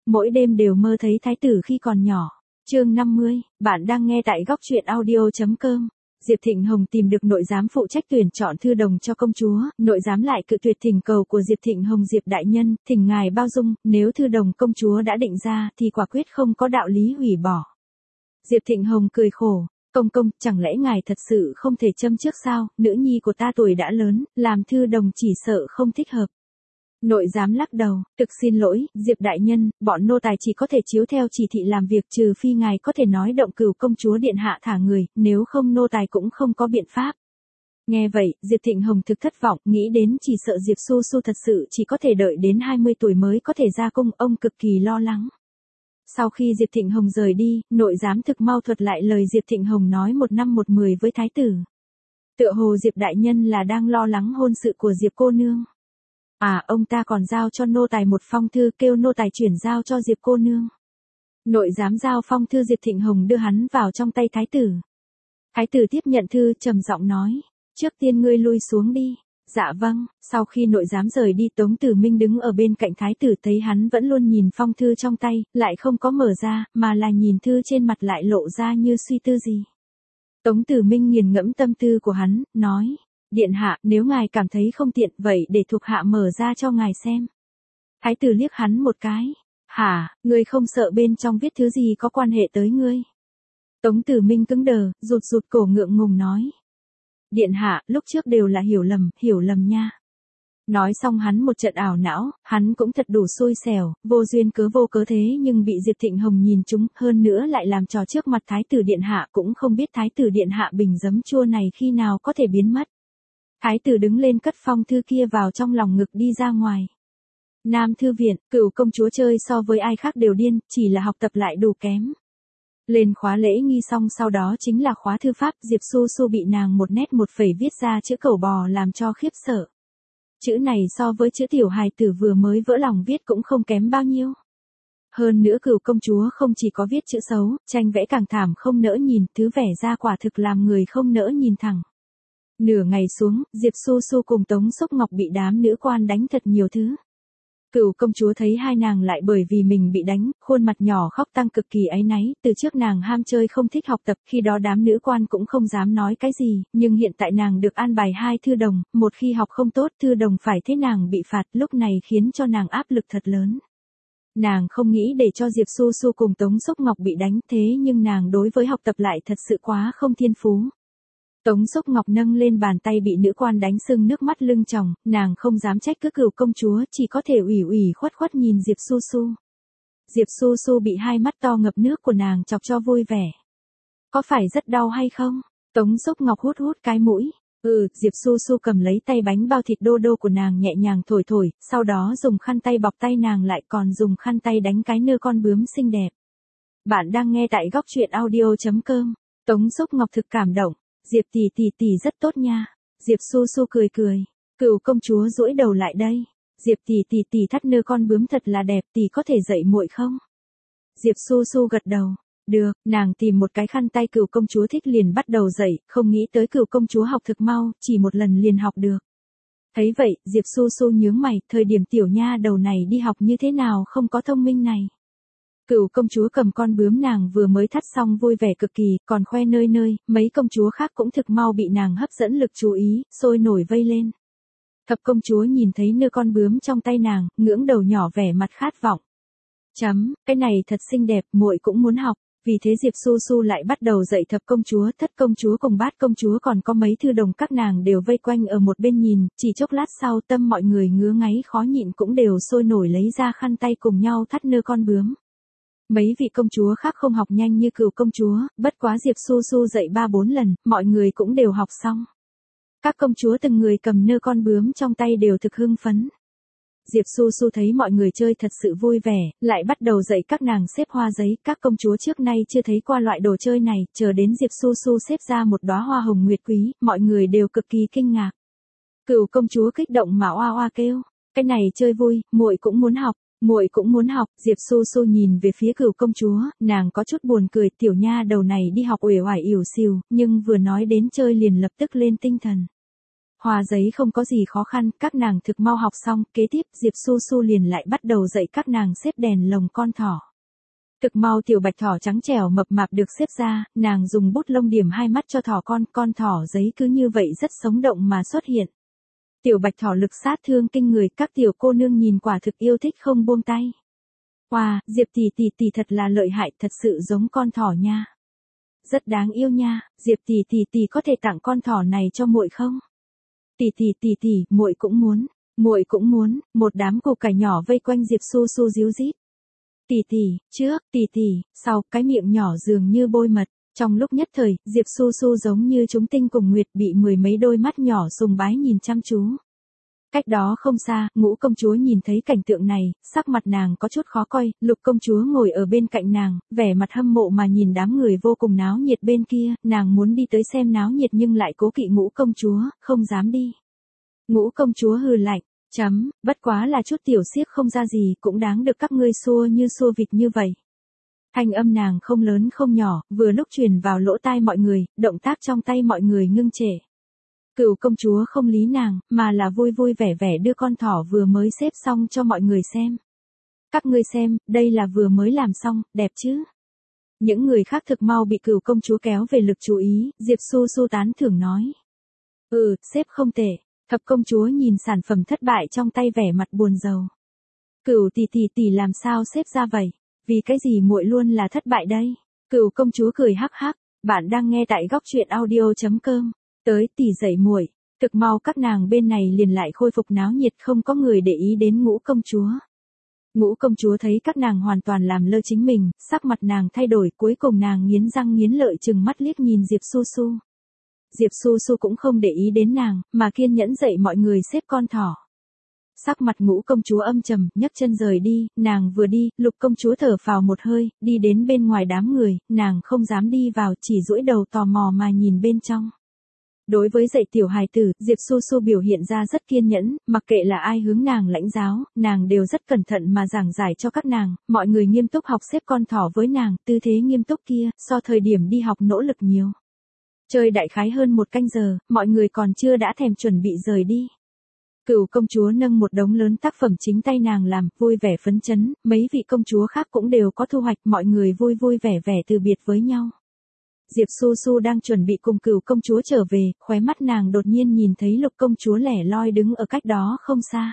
mỗi đêm đều mơ thấy thái tử khi còn nhỏ. Chương 50, bạn đang nghe tại góc truyện audio.com. Diệp Thịnh Hồng tìm được nội giám phụ trách tuyển chọn thư đồng cho công chúa, nội giám lại cự tuyệt thỉnh cầu của Diệp Thịnh Hồng. Diệp đại nhân, thỉnh ngài bao dung, nếu thư đồng công chúa đã định ra thì quả quyết không có đạo lý hủy bỏ. Diệp Thịnh Hồng cười khổ, công, chẳng lẽ ngài thật sự không thể châm trước sao, nữ nhi của ta tuổi đã lớn, làm thư đồng chỉ sợ không thích hợp. Nội giám lắc đầu, thực xin lỗi, Diệp đại nhân, bọn nô tài chỉ có thể chiếu theo chỉ thị làm việc, trừ phi ngài có thể nói động cửu công chúa điện hạ thả người, nếu không nô tài cũng không có biện pháp. Nghe vậy, Diệp Thịnh Hồng thực thất vọng, nghĩ đến chỉ sợ Diệp Su Su thật sự chỉ có thể đợi đến 20 tuổi mới có thể ra cung, ông cực kỳ lo lắng. Sau khi Diệp Thịnh Hồng rời đi, nội giám thực mau thuật lại lời Diệp Thịnh Hồng nói 1 năm 1 mười với thái tử. Tựa hồ Diệp đại nhân là đang lo lắng hôn sự của Diệp cô nương. Ông ta còn giao cho nô tài một phong thư, kêu nô tài chuyển giao cho Diệp cô nương. Nội giám giao phong thư, Diệp Thịnh Hồng đưa hắn vào trong tay thái tử. Thái tử tiếp nhận thư, trầm giọng nói, trước tiên ngươi lui xuống đi. Dạ vâng. Sau khi nội giám rời đi, Tống Tử Minh đứng ở bên cạnh thái tử, thấy hắn vẫn luôn nhìn phong thư trong tay, lại không có mở ra, mà là nhìn thư trên mặt lại lộ ra như suy tư gì. Tống Tử Minh nghiền ngẫm tâm tư của hắn, nói, điện hạ, nếu ngài cảm thấy không tiện, vậy để thuộc hạ mở ra cho ngài xem. Thái tử liếc hắn một cái, hả, ngươi không sợ bên trong viết thứ gì có quan hệ tới ngươi? Tống Tử Minh cứng đờ, rụt cổ ngượng ngùng nói, điện hạ, lúc trước đều là hiểu lầm nha. Nói xong hắn một trận ảo não, hắn cũng thật đủ xui xẻo, vô duyên cớ vô cớ thế nhưng bị Diệp Thịnh Hồng nhìn trúng, hơn nữa lại làm trò trước mặt thái tử điện hạ, cũng không biết thái tử điện hạ bình giấm chua này khi nào có thể biến mất. Thái tử đứng lên cất phong thư kia vào trong lòng ngực đi ra ngoài. Nam thư viện, cửu công chúa chơi so với ai khác đều điên, chỉ là học tập lại đủ kém. Lên khóa lễ nghi xong sau đó chính là khóa thư pháp, Diệp Su Su bị nàng một nét một phẩy viết ra chữ cẩu bò làm cho khiếp sợ. Chữ này so với chữ tiểu hài tử vừa mới vỡ lòng viết cũng không kém bao nhiêu. Hơn nữa cửu công chúa không chỉ có viết chữ xấu, tranh vẽ càng thảm không nỡ nhìn, thứ vẽ ra quả thực làm người không nỡ nhìn thẳng. Nửa ngày xuống, Diệp Su Su cùng Tống Sốc Ngọc bị đám nữ quan đánh thật nhiều thứ. Cửu công chúa thấy hai nàng lại bởi vì mình bị đánh, khuôn mặt nhỏ khóc tăng cực kỳ áy náy, từ trước nàng ham chơi không thích học tập, khi đó đám nữ quan cũng không dám nói cái gì, nhưng hiện tại nàng được an bài 2 thư đồng, một khi học không tốt thư đồng phải thế nàng bị phạt, lúc này khiến cho nàng áp lực thật lớn. Nàng không nghĩ để cho Diệp Su Su cùng Tống Sốc Ngọc bị đánh, thế nhưng nàng đối với học tập lại thật sự quá không thiên phú. Tống Sốc Ngọc nâng lên bàn tay bị nữ quan đánh sưng nước mắt lưng tròng, nàng không dám trách cứ cửu công chúa, chỉ có thể ủy khuất nhìn Diệp Su Su. Diệp Su Su bị 2 mắt to ngập nước của nàng chọc cho vui vẻ. Có phải rất đau hay không? Tống Sốc Ngọc hút cái mũi. Diệp Su Su cầm lấy tay bánh bao thịt đô đô của nàng nhẹ nhàng thổi, sau đó dùng khăn tay bọc tay nàng lại, còn dùng khăn tay đánh cái nơ con bướm xinh đẹp. Bạn đang nghe tại góc truyện audio.com. Tống Sốc Ngọc thực cảm động. Diệp tỷ rất tốt nha. Diệp Su Su cười. Cửu công chúa duỗi đầu lại đây. Diệp tỷ thắt nơ con bướm thật là đẹp, tỷ có thể dạy muội không? Diệp Su Su gật đầu. Được, nàng tìm một cái khăn tay cửu công chúa thích liền bắt đầu dạy, không nghĩ tới cửu công chúa học thực mau, chỉ một lần liền học được. Thấy vậy, Diệp Su Su nhướng mày, thời điểm tiểu nha đầu này đi học như thế nào không có thông minh này. Cửu công chúa cầm con bướm nàng vừa mới thắt xong vui vẻ cực kỳ, còn khoe nơi, mấy công chúa khác cũng thực mau bị nàng hấp dẫn lực chú ý, sôi nổi vây lên. Thập công chúa nhìn thấy nơ con bướm trong tay nàng, ngưỡng đầu nhỏ vẻ mặt khát vọng. Cái này thật xinh đẹp, muội cũng muốn học. Vì thế Diệp Su Su lại bắt đầu dạy thập công chúa, thất công chúa cùng bát công chúa còn có mấy thư đồng các nàng đều vây quanh ở một bên nhìn, chỉ chốc lát sau tâm mọi người ngứa ngáy khó nhịn cũng đều sôi nổi lấy ra khăn tay cùng nhau thắt nơ con bướm. Mấy vị công chúa khác không học nhanh như cửu công chúa, bất quá Diệp Su Su dạy 3-4 lần, mọi người cũng đều học xong. Các công chúa từng người cầm nơ con bướm trong tay đều thực hưng phấn. Diệp Su Su thấy mọi người chơi thật sự vui vẻ, lại bắt đầu dạy các nàng xếp hoa giấy, các công chúa trước nay chưa thấy qua loại đồ chơi này, chờ đến Diệp Su Su xếp ra một đóa hoa hồng nguyệt quý, mọi người đều cực kỳ kinh ngạc. Cửu công chúa kích động mà oa oa kêu, cái này chơi vui, muội cũng muốn học. Diệp Su Su nhìn về phía cửu công chúa, nàng có chút buồn cười, tiểu nha đầu này đi học uể oải ỉu xìu, nhưng vừa nói đến chơi liền lập tức lên tinh thần. Hoa giấy không có gì khó khăn, các nàng thực mau học xong, kế tiếp Diệp Su Su liền lại bắt đầu dạy các nàng xếp đèn lồng con thỏ. Thực mau tiểu bạch thỏ trắng trẻo mập mạp được xếp ra, nàng dùng bút lông điểm hai mắt cho thỏ con thỏ giấy cứ như vậy rất sống động mà xuất hiện. Tiểu bạch thỏ lực sát thương kinh người, các tiểu cô nương nhìn quả thực yêu thích không buông tay. Wow, Diệp tỷ thật là lợi hại, thật sự giống con thỏ nha. Rất đáng yêu nha, Diệp tỷ có thể tặng con thỏ này cho muội không? Tỷ, muội cũng muốn, một đám củ cải nhỏ vây quanh Diệp Su Su díu dít. Tỷ, trước, tỷ, sau, cái miệng nhỏ dường như bôi mật. Trong lúc nhất thời, Diệp Su Su giống như chúng tinh cùng nguyệt bị mười mấy đôi mắt nhỏ sùng bái nhìn chăm chú. Cách đó không xa, Ngũ công chúa nhìn thấy cảnh tượng này, sắc mặt nàng có chút khó coi, Lục công chúa ngồi ở bên cạnh nàng, vẻ mặt hâm mộ mà nhìn đám người vô cùng náo nhiệt bên kia, nàng muốn đi tới xem náo nhiệt nhưng lại cố kỵ Ngũ công chúa, không dám đi. Ngũ công chúa hừ lạnh, bất quá là chút tiểu xiếc không ra gì, cũng đáng được các ngươi xua như xua vịt như vậy. Thanh âm nàng không lớn không nhỏ, vừa lúc truyền vào lỗ tai mọi người, động tác trong tay mọi người ngưng trệ. Cửu công chúa không lý nàng, mà là vui vui vẻ vẻ đưa con thỏ vừa mới xếp xong cho mọi người xem. Các ngươi xem, đây là vừa mới làm xong, đẹp chứ? Những người khác thực mau bị cửu công chúa kéo về lực chú ý, Diệp Su Su tán thưởng nói. Xếp không tệ. Thập công chúa nhìn sản phẩm thất bại trong tay vẻ mặt buồn rầu. Cửu tỷ làm sao xếp ra vậy? Vì cái gì muội luôn là thất bại đây? Cửu công chúa cười hắc hắc, bạn đang nghe tại góc truyện audio.com. Tới tỷ dạy muội, thực mau các nàng bên này liền lại khôi phục náo nhiệt, không có người để ý đến Ngũ công chúa. Ngũ công chúa thấy các nàng hoàn toàn làm lơ chính mình, sắc mặt nàng thay đổi, cuối cùng nàng nghiến răng nghiến lợi trừng mắt liếc nhìn Diệp Su Su. Diệp Su Su cũng không để ý đến nàng, mà kiên nhẫn dạy mọi người xếp con thỏ. Sắc mặt Ngũ công chúa âm trầm, nhấc chân rời đi, nàng vừa đi, Lục công chúa thở phào một hơi, đi đến bên ngoài đám người, nàng không dám đi vào, chỉ duỗi đầu tò mò mà nhìn bên trong. Đối với dạy tiểu hài tử, Diệp Su Su biểu hiện ra rất kiên nhẫn, mặc kệ là ai hướng nàng lãnh giáo, nàng đều rất cẩn thận mà giảng giải cho các nàng, mọi người nghiêm túc học xếp con thỏ với nàng, tư thế nghiêm túc kia, so thời điểm đi học nỗ lực nhiều. Chơi đại khái hơn 1 canh giờ, mọi người còn chưa đã thèm chuẩn bị rời đi. Cửu công chúa nâng một đống lớn tác phẩm chính tay nàng làm, vui vẻ phấn chấn, mấy vị công chúa khác cũng đều có thu hoạch, mọi người vui vui vẻ vẻ từ biệt với nhau. Diệp Su Su đang chuẩn bị cùng Cửu công chúa trở về, khóe mắt nàng đột nhiên nhìn thấy Lục công chúa lẻ loi đứng ở cách đó không xa.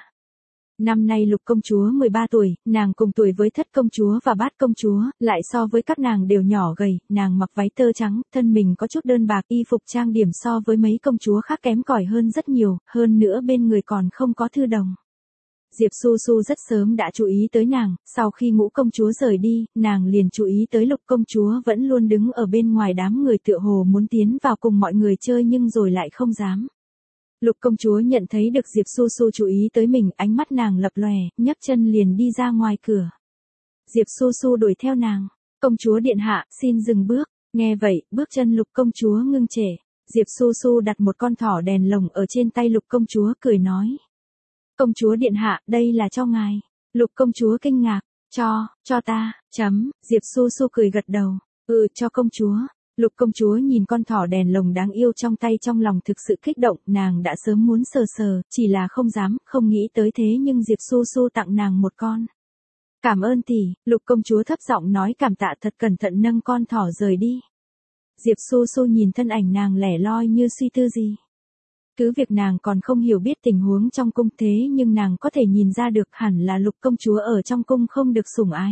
Năm nay Lục công chúa 13 tuổi, nàng cùng tuổi với Thất công chúa và Bát công chúa, lại so với các nàng đều nhỏ gầy, nàng mặc váy tơ trắng, thân mình có chút đơn bạc, y phục trang điểm so với mấy công chúa khác kém cỏi hơn rất nhiều, hơn nữa bên người còn không có thư đồng. Diệp Su Su rất sớm đã chú ý tới nàng, sau khi Ngũ công chúa rời đi, nàng liền chú ý tới Lục công chúa vẫn luôn đứng ở bên ngoài đám người tựa hồ muốn tiến vào cùng mọi người chơi nhưng rồi lại không dám. Lục công chúa nhận thấy được Diệp Su Su chú ý tới mình, ánh mắt nàng lập lòe, nhấc chân liền đi ra ngoài cửa. Diệp Su Su đuổi theo nàng. Công chúa điện hạ, xin dừng bước. Nghe vậy, bước chân Lục công chúa ngưng trệ. Diệp Su Su đặt một con thỏ đèn lồng ở trên tay Lục công chúa, cười nói. Công chúa điện hạ, đây là cho ngài. Lục công chúa kinh ngạc. Cho ta, Diệp Su Su cười gật đầu. Cho công chúa. Lục công chúa nhìn con thỏ đèn lồng đáng yêu trong tay, trong lòng thực sự kích động, nàng đã sớm muốn sờ, chỉ là không dám, không nghĩ tới thế nhưng Diệp Su Su tặng nàng một con. Cảm ơn tỷ, Lục công chúa thấp giọng nói cảm tạ, thật cẩn thận nâng con thỏ rời đi. Diệp Su Su nhìn thân ảnh nàng lẻ loi như suy tư gì. Cứ việc nàng còn không hiểu biết tình huống trong cung, thế nhưng nàng có thể nhìn ra được hẳn là Lục công chúa ở trong cung không được sủng ái.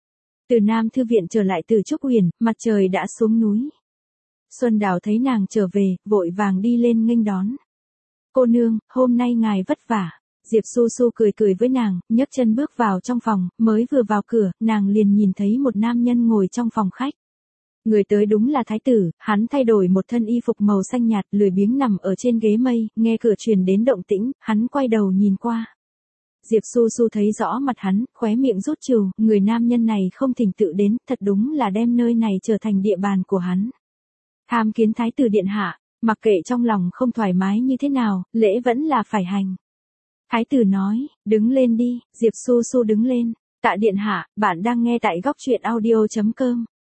Từ Nam Thư viện trở lại từ Trúc Huyền, mặt trời đã xuống núi. Xuân Đào thấy nàng trở về, vội vàng đi lên nghênh đón. Cô nương, hôm nay ngài vất vả. Diệp Su Su cười với nàng, nhấc chân bước vào trong phòng, mới vừa vào cửa, nàng liền nhìn thấy một nam nhân ngồi trong phòng khách. Người tới đúng là thái tử, hắn thay đổi một thân y phục màu xanh nhạt, lười biếng nằm ở trên ghế mây, nghe cửa truyền đến động tĩnh, hắn quay đầu nhìn qua. Diệp Su Su thấy rõ mặt hắn, khóe miệng rút trừ, người nam nhân này không thỉnh tự đến, thật đúng là đem nơi này trở thành địa bàn của hắn. Tham kiến thái tử điện hạ, mặc kệ trong lòng không thoải mái như thế nào, lễ vẫn là phải hành. Thái tử nói, đứng lên đi, Diệp Su Su đứng lên. Tạ điện hạ, bạn đang nghe tại góc truyện audio.com.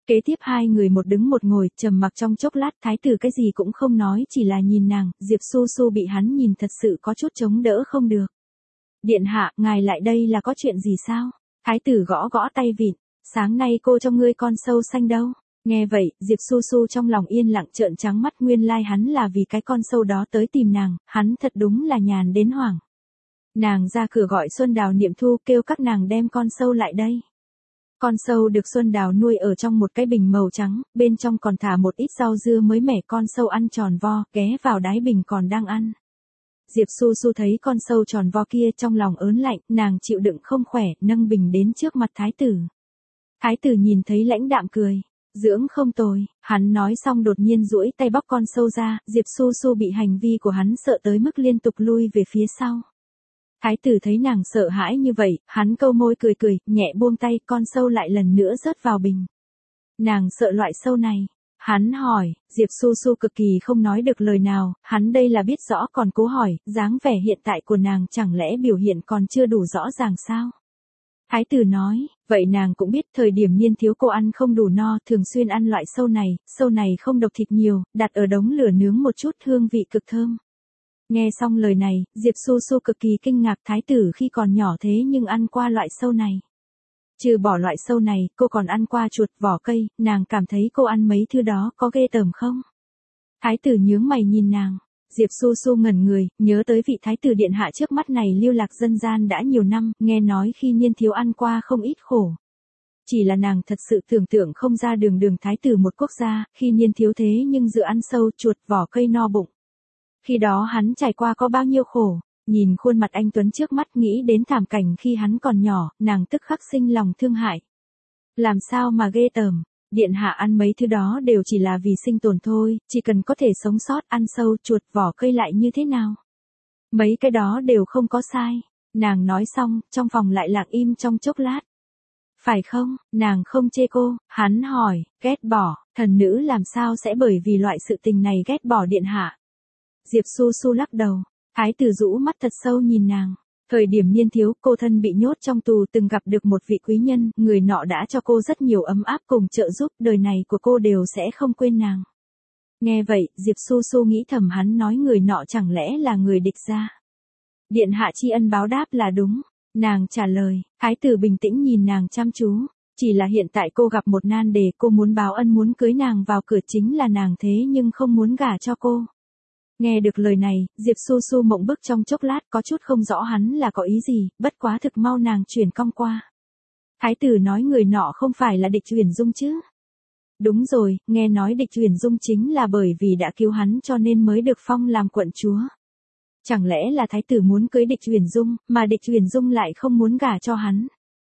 Kế tiếp hai người một đứng một ngồi, trầm mặc trong chốc lát, thái tử cái gì cũng không nói, chỉ là nhìn nàng. Diệp Su Su bị hắn nhìn thật sự có chút chống đỡ không được. Điện hạ, ngài lại đây là có chuyện gì sao? Thái tử gõ gõ tay vịn, sáng nay cô cho ngươi con sâu xanh đâu? Nghe vậy, Diệp Su Su trong lòng yên lặng trợn trắng mắt, nguyên lai hắn là vì cái con sâu đó tới tìm nàng, hắn thật đúng là nhàn đến hoảng. Nàng ra cửa gọi Xuân Đào Niệm Thu kêu các nàng đem con sâu lại đây. Con sâu được Xuân Đào nuôi ở trong một cái bình màu trắng, bên trong còn thả một ít rau dưa mới mẻ, con sâu ăn tròn vo, ghé vào đáy bình còn đang ăn. Diệp Su Su thấy con sâu tròn vo kia trong lòng ớn lạnh, nàng chịu đựng không khỏe, nâng bình đến trước mặt thái tử. Thái tử nhìn thấy lãnh đạm cười. Dưỡng không tồi, hắn nói xong đột nhiên duỗi tay bóc con sâu ra, Diệp Su Su bị hành vi của hắn sợ tới mức liên tục lui về phía sau. Thái tử thấy nàng sợ hãi như vậy, hắn câu môi cười cười, nhẹ buông tay, con sâu lại lần nữa rớt vào bình. Nàng sợ loại sâu này. Hắn hỏi, Diệp Su Su cực kỳ không nói được lời nào, hắn đây là biết rõ còn cố hỏi, dáng vẻ hiện tại của nàng chẳng lẽ biểu hiện còn chưa đủ rõ ràng sao? Thái tử nói, vậy nàng cũng biết thời điểm niên thiếu cô ăn không đủ no, thường xuyên ăn loại sâu này không độc thịt nhiều, đặt ở đống lửa nướng một chút, hương vị cực thơm. Nghe xong lời này, Diệp Su Su cực kỳ kinh ngạc, thái tử khi còn nhỏ thế nhưng ăn qua loại sâu này. Trừ bỏ loại sâu này, cô còn ăn qua chuột, vỏ cây, nàng cảm thấy cô ăn mấy thứ đó có ghê tởm không? Thái tử nhướng mày nhìn nàng. Diệp Su Su ngẩn người, nhớ tới vị thái tử điện hạ trước mắt này lưu lạc dân gian đã nhiều năm, nghe nói khi niên thiếu ăn qua không ít khổ. Chỉ là nàng thật sự tưởng tượng không ra đường thái tử một quốc gia, khi niên thiếu thế nhưng dự ăn sâu, chuột, vỏ cây no bụng. Khi đó hắn trải qua có bao nhiêu khổ, nhìn khuôn mặt anh Tuấn trước mắt nghĩ đến thảm cảnh khi hắn còn nhỏ, nàng tức khắc sinh lòng thương hại. Làm sao mà ghê tởm. Điện hạ ăn mấy thứ đó đều chỉ là vì sinh tồn thôi, chỉ cần có thể sống sót, ăn sâu, chuột, vỏ cây lại như thế nào? Mấy cái đó đều không có sai. Nàng nói xong, trong phòng lại lặng im trong chốc lát. Phải không, nàng không chê cô, hắn hỏi, ghét bỏ, thần nữ làm sao sẽ bởi vì loại sự tình này ghét bỏ điện hạ? Diệp Su Su lắc đầu, thái tử rũ mắt thật sâu nhìn nàng. Thời điểm niên thiếu, cô thân bị nhốt trong tù, từng gặp được một vị quý nhân, người nọ đã cho cô rất nhiều ấm áp cùng trợ giúp, đời này của cô đều sẽ không quên nàng. Nghe vậy, Diệp Su Su nghĩ thầm hắn nói người nọ chẳng lẽ là người địch gia. Điện hạ tri ân báo đáp là đúng. Nàng trả lời, thái tử bình tĩnh nhìn nàng chăm chú. Chỉ là hiện tại cô gặp một nan đề, cô muốn báo ân, muốn cưới nàng vào cửa, chính là nàng thế nhưng không muốn gả cho cô. Nghe được lời này, Diệp Su Su mộng bức trong chốc lát, có chút không rõ hắn là có ý gì, bất quá thực mau nàng chuyển cong qua. Thái tử nói người nọ không phải là Địch Uyển Dung chứ? Đúng rồi, nghe nói Địch Uyển Dung chính là bởi vì đã cứu hắn cho nên mới được phong làm quận chúa. Chẳng lẽ là thái tử muốn cưới Địch Uyển Dung, mà Địch Uyển Dung lại không muốn gả cho hắn?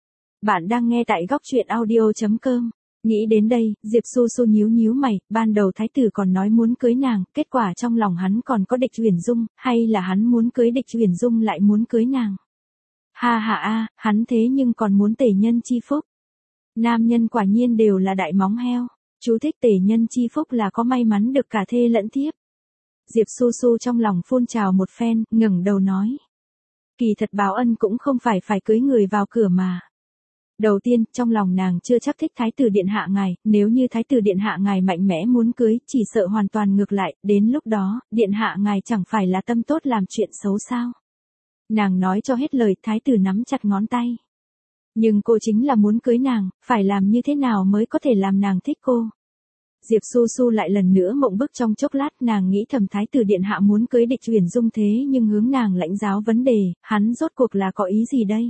Bạn đang nghe tại góc truyện audio.com. Nghĩ đến đây, Diệp Su Su nhíu mày, ban đầu thái tử còn nói muốn cưới nàng, kết quả trong lòng hắn còn có Địch Uyển Dung, hay là hắn muốn cưới Địch Uyển Dung lại muốn cưới nàng? Ha ha a, hắn thế nhưng còn muốn tể nhân chi phúc. Nam nhân quả nhiên đều là đại móng heo. Chú thích tể nhân chi phúc là có may mắn được cả thê lẫn thiếp. Diệp Su Su trong lòng phun trào một phen, ngẩng đầu nói. Kỳ thật báo ân cũng không phải cưới người vào cửa mà. Đầu tiên, trong lòng nàng chưa chắc thích thái tử điện hạ ngài, nếu như thái tử điện hạ ngài mạnh mẽ muốn cưới, chỉ sợ hoàn toàn ngược lại, đến lúc đó, điện hạ ngài chẳng phải là tâm tốt làm chuyện xấu sao. Nàng nói cho hết lời, thái tử nắm chặt ngón tay. Nhưng cô chính là muốn cưới nàng, phải làm như thế nào mới có thể làm nàng thích cô. Diệp Su Su lại lần nữa mộng bức trong chốc lát, nàng nghĩ thầm thái tử điện hạ muốn cưới Địch Uyển Dung thế nhưng hướng nàng lãnh giáo vấn đề, hắn rốt cuộc là có ý gì đây?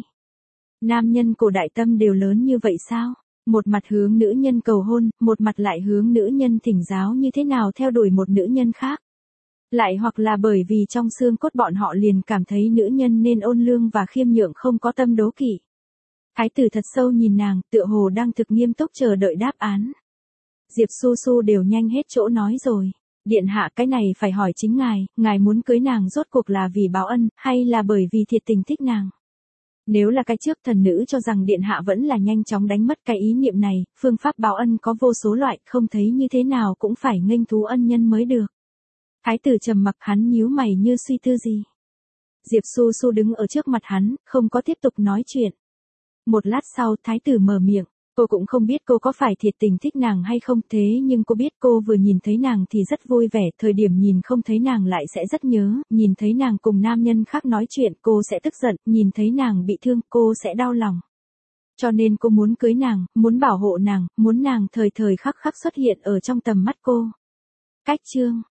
Nam nhân cổ đại tâm đều lớn như vậy sao? Một mặt hướng nữ nhân cầu hôn, một mặt lại hướng nữ nhân thỉnh giáo như thế nào theo đuổi một nữ nhân khác. Lại hoặc là bởi vì trong xương cốt bọn họ liền cảm thấy nữ nhân nên ôn lương và khiêm nhượng, không có tâm đố kỵ. Thái tử thật sâu nhìn nàng, tựa hồ đang thực nghiêm túc chờ đợi đáp án. Diệp Su Su đều nhanh hết chỗ nói rồi. Điện hạ, cái này phải hỏi chính ngài muốn cưới nàng rốt cuộc là vì báo ân, hay là bởi vì thiệt tình thích nàng? Nếu là cái trước, thần nữ cho rằng điện hạ vẫn là nhanh chóng đánh mất cái ý niệm này, phương pháp báo ân có vô số loại, không thấy như thế nào cũng phải nghênh thú ân nhân mới được. Thái tử trầm mặc, hắn nhíu mày như suy tư gì. Diệp Su Su đứng ở trước mặt hắn, không có tiếp tục nói chuyện. Một lát sau, thái tử mở miệng, Cô cũng không biết cô có phải thiệt tình thích nàng hay không, thế nhưng cô biết cô vừa nhìn thấy nàng thì rất vui vẻ, thời điểm nhìn không thấy nàng lại sẽ rất nhớ, nhìn thấy nàng cùng nam nhân khác nói chuyện cô sẽ tức giận, nhìn thấy nàng bị thương cô sẽ đau lòng. Cho nên cô muốn cưới nàng, muốn bảo hộ nàng, muốn nàng thời thời khắc khắc xuất hiện ở trong tầm mắt cô. Cách chương